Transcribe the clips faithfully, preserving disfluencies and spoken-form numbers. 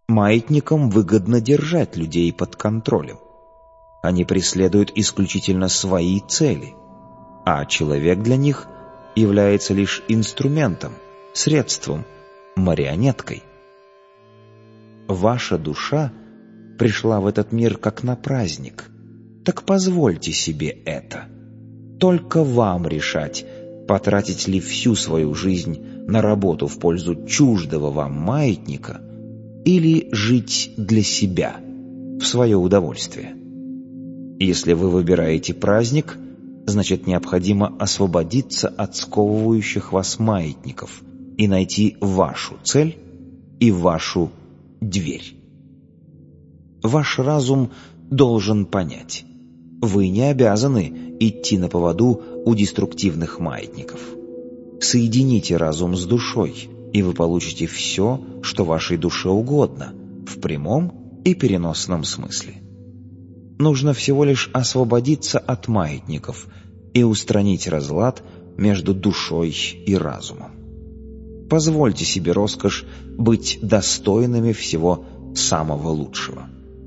Маятникам выгодно держать людей под контролем. Они преследуют исключительно свои цели, а человек для них является лишь инструментом, средством, марионеткой. Ваша душа пришла в этот мир как на праздник, так позвольте себе это. Только вам решать, потратить ли всю свою жизнь на работу в пользу чуждого вам маятника или жить для себя, в свое удовольствие. Если вы выбираете праздник, значит необходимо освободиться от сковывающих вас маятников и найти вашу цель и вашу дверь. Ваш разум должен понять: вы не обязаны идти на поводу у деструктивных маятников. Соедините разум с душой, и вы получите все, что вашей душе угодно, в прямом и переносном смысле. Нужно всего лишь освободиться от маятников и устранить разлад между душой и разумом. Позвольте себе роскошь быть достойными всего самого лучшего.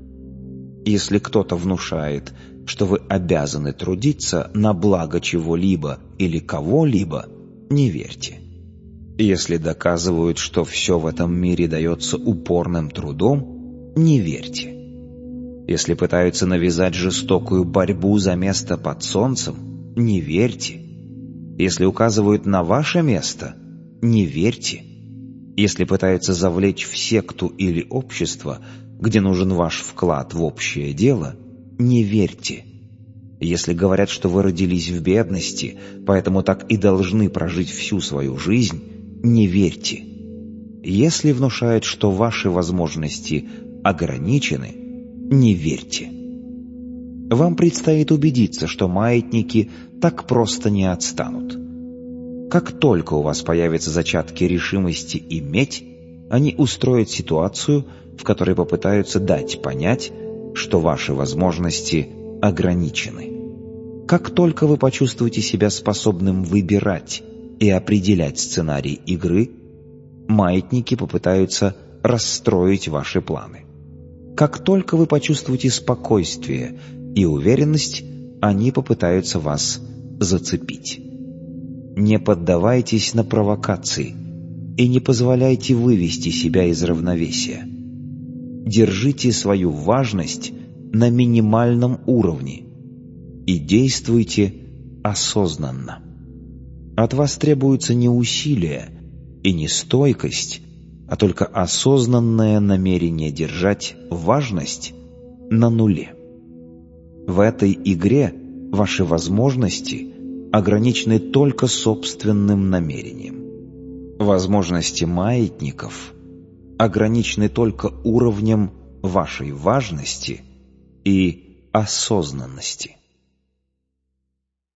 Если кто-то внушает, что вы обязаны трудиться на благо чего-либо или кого-либо, не верьте. Если доказывают, что все в этом мире дается упорным трудом, не верьте. Если пытаются навязать жестокую борьбу за место под солнцем, не верьте. Если указывают на ваше место, не верьте. Если пытаются завлечь в секту или общество, где нужен ваш вклад в общее дело, не верьте. Если говорят, что вы родились в бедности, поэтому так и должны прожить всю свою жизнь, не верьте. Если внушают, что ваши возможности ограничены, не верьте. Вам предстоит убедиться, что маятники так просто не отстанут. Как только у вас появятся зачатки решимости иметь, они устроят ситуацию, в которой попытаются дать понять, что ваши возможности ограничены. Как только вы почувствуете себя способным выбирать и определять сценарий игры, маятники попытаются расстроить ваши планы. Как только вы почувствуете спокойствие и уверенность, они попытаются вас зацепить. Не поддавайтесь на провокации и не позволяйте вывести себя из равновесия. Держите свою важность на минимальном уровне и действуйте осознанно. От вас требуется не усилие и не стойкость, а только осознанное намерение держать важность на нуле. В этой игре ваши возможности ограничены только собственным намерением. Возможности маятников ограничены только уровнем вашей важности и осознанности.